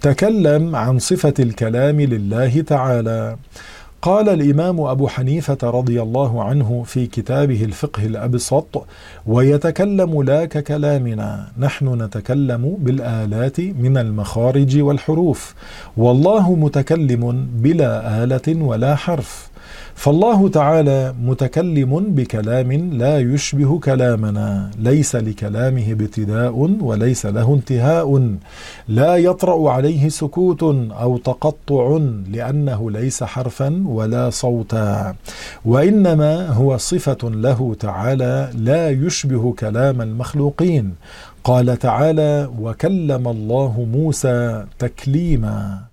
تكلم عن صفة الكلام لله تعالى. قال الإمام أبو حنيفة رضي الله عنه في كتابه الفقه الأبسط: ويتكلم لا ككلامنا، نحن نتكلم بالآلات من المخارج والحروف، والله متكلم بلا آلة ولا حرف. فالله تعالى متكلم بكلام لا يشبه كلامنا، ليس لكلامه ابتداء وليس له انتهاء، لا يطرأ عليه سكوت أو تقطع، لأنه ليس حرفا ولا صوتا، وإنما هو صفة له تعالى لا يشبه كلام المخلوقين. قال تعالى: وكلم الله موسى تكليما.